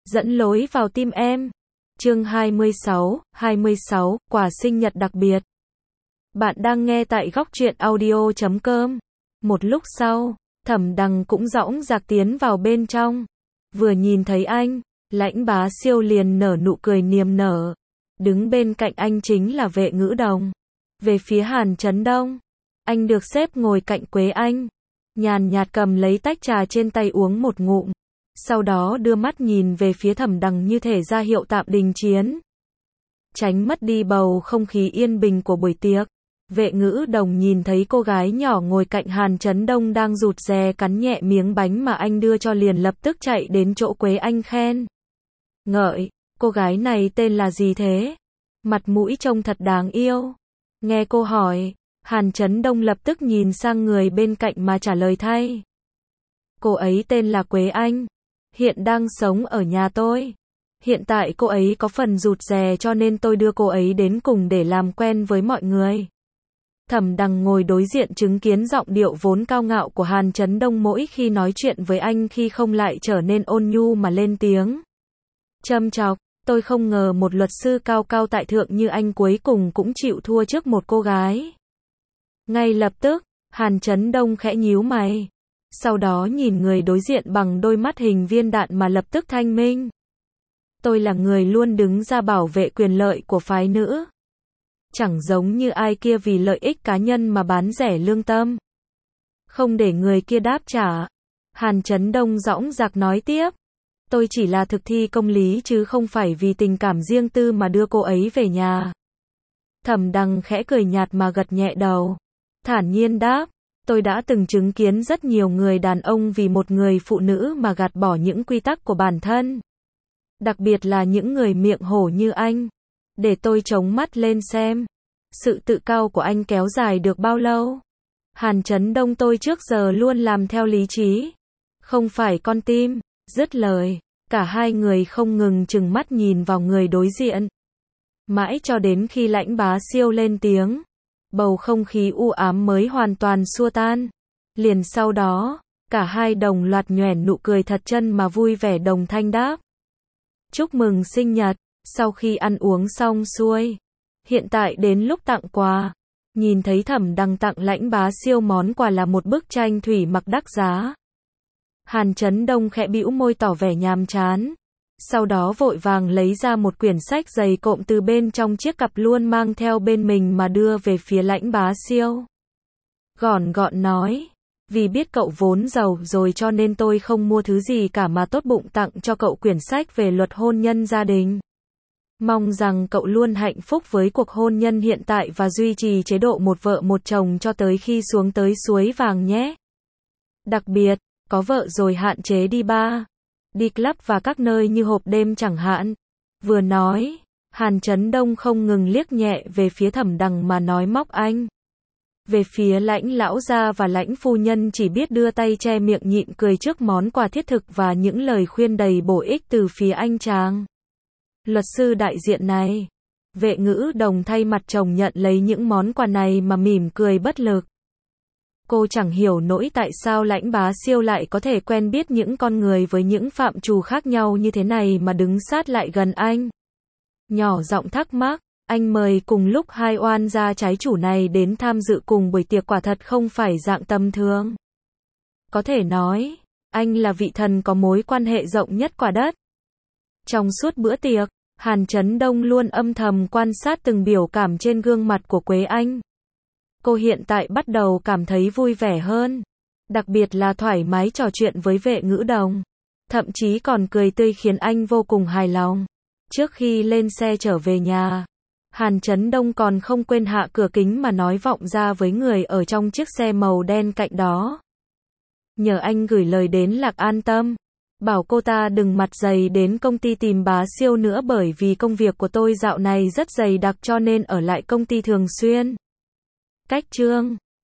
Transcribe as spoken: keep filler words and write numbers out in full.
dẫn lối vào tim em. Chương hai mươi sáu, hai mươi sáu, quà sinh nhật đặc biệt. Bạn đang nghe tại góc truyện audio chấm com. Một lúc sau, Thẩm Đằng cũng dõng dạc tiến vào bên trong. Vừa nhìn thấy anh, Lãnh Bá Siêu liền nở nụ cười niềm nở. Đứng bên cạnh anh chính là Vệ Ngữ Đồng. Về phía Hàn Chấn Đông, anh được xếp ngồi cạnh Quế Anh, nhàn nhạt cầm lấy tách trà trên tay uống một ngụm. Sau đó đưa mắt nhìn về phía Thẩm Đằng như thể ra hiệu tạm đình chiến. Tránh mất đi bầu không khí yên bình của buổi tiệc. Vệ Ngữ Đồng nhìn thấy cô gái nhỏ ngồi cạnh Hàn Chấn Đông đang rụt rè cắn nhẹ miếng bánh mà anh đưa cho, liền lập tức chạy đến chỗ Quế Anh khen ngợi, cô gái này tên là gì thế? Mặt mũi trông thật đáng yêu. Nghe cô hỏi, Hàn Chấn Đông lập tức nhìn sang người bên cạnh mà trả lời thay. Cô ấy tên là Quế Anh, hiện đang sống ở nhà tôi. Hiện tại cô ấy có phần rụt rè cho nên tôi đưa cô ấy đến cùng để làm quen với mọi người. Thẩm Đằng ngồi đối diện chứng kiến giọng điệu vốn cao ngạo của Hàn Chấn Đông mỗi khi nói chuyện với anh khi không lại trở nên ôn nhu mà lên tiếng châm chọc, tôi không ngờ một luật sư cao cao tại thượng như anh cuối cùng cũng chịu thua trước một cô gái. Ngay lập tức, Hàn Chấn Đông khẽ nhíu mày. Sau đó nhìn người đối diện bằng đôi mắt hình viên đạn mà lập tức thanh minh. Tôi là người luôn đứng ra bảo vệ quyền lợi của phái nữ. Chẳng giống như ai kia vì lợi ích cá nhân mà bán rẻ lương tâm. Không để người kia đáp trả. Hàn Chấn Đông dõng dạc nói tiếp. Tôi chỉ là thực thi công lý chứ không phải vì tình cảm riêng tư mà đưa cô ấy về nhà. Thẩm Đằng khẽ cười nhạt mà gật nhẹ đầu. Thản nhiên đáp. Tôi đã từng chứng kiến rất nhiều người đàn ông vì một người phụ nữ mà gạt bỏ những quy tắc của bản thân. Đặc biệt là những người miệng hổ như anh. Để tôi chống mắt lên xem. Sự tự cao của anh kéo dài được bao lâu? Hàn Chấn Đông, tôi trước giờ luôn làm theo lý trí. Không phải con tim. Dứt lời, cả hai người không ngừng trừng mắt nhìn vào người đối diện. Mãi cho đến khi Lãnh Bá Siêu lên tiếng. Bầu không khí u ám mới hoàn toàn xua tan. Liền sau đó, cả hai đồng loạt nhoẻn nụ cười thật chân mà vui vẻ đồng thanh đáp. Chúc mừng sinh nhật. Sau khi ăn uống xong xuôi, hiện tại đến lúc tặng quà. Nhìn thấy Thẩm Đằng tặng Lãnh Bá Siêu món quà là một bức tranh thủy mặc đắt giá. Hàn Chấn Đông khẽ bĩu môi tỏ vẻ nhàm chán. Sau đó vội vàng lấy ra một quyển sách dày cộm từ bên trong chiếc cặp luôn mang theo bên mình mà đưa về phía Lãnh Bá Siêu. Gọn gọn nói, vì biết cậu vốn giàu rồi cho nên tôi không mua thứ gì cả mà tốt bụng tặng cho cậu quyển sách về luật hôn nhân gia đình. Mong rằng cậu luôn hạnh phúc với cuộc hôn nhân hiện tại và duy trì chế độ một vợ một chồng cho tới khi xuống tới suối vàng nhé. Đặc biệt, có vợ rồi hạn chế đi bar, đi club và các nơi như hộp đêm chẳng hạn. Vừa nói, Hàn Chấn Đông không ngừng liếc nhẹ về phía Thẩm Đằng mà nói móc anh. Về phía Lãnh lão gia và Lãnh phu nhân chỉ biết đưa tay che miệng nhịn cười trước món quà thiết thực và những lời khuyên đầy bổ ích từ phía anh chàng luật sư đại diện này. Vệ Ngữ Đồng thay mặt chồng nhận lấy những món quà này mà mỉm cười bất lực. Cô chẳng hiểu nỗi tại sao Lãnh Bá Siêu lại có thể quen biết những con người với những phạm trù khác nhau như thế này mà đứng sát lại gần anh. Nhỏ giọng thắc mắc, anh mời cùng lúc hai oan gia trái chủ này đến tham dự cùng buổi tiệc quả thật không phải dạng tầm thường. Có thể nói, anh là vị thần có mối quan hệ rộng nhất quả đất. Trong suốt bữa tiệc, Hàn Chấn Đông luôn âm thầm quan sát từng biểu cảm trên gương mặt của Quế Anh. Cô hiện tại bắt đầu cảm thấy vui vẻ hơn. Đặc biệt là thoải mái trò chuyện với Vệ Ngữ Đồng. Thậm chí còn cười tươi khiến anh vô cùng hài lòng. Trước khi lên xe trở về nhà, Hàn Chấn Đông còn không quên hạ cửa kính mà nói vọng ra với người ở trong chiếc xe màu đen cạnh đó. Nhờ anh gửi lời đến Lạc An Tâm. Bảo cô ta đừng mặt dày đến công ty tìm Bá Siêu nữa bởi vì công việc của tôi dạo này rất dày đặc cho nên ở lại công ty thường xuyên. Cách chương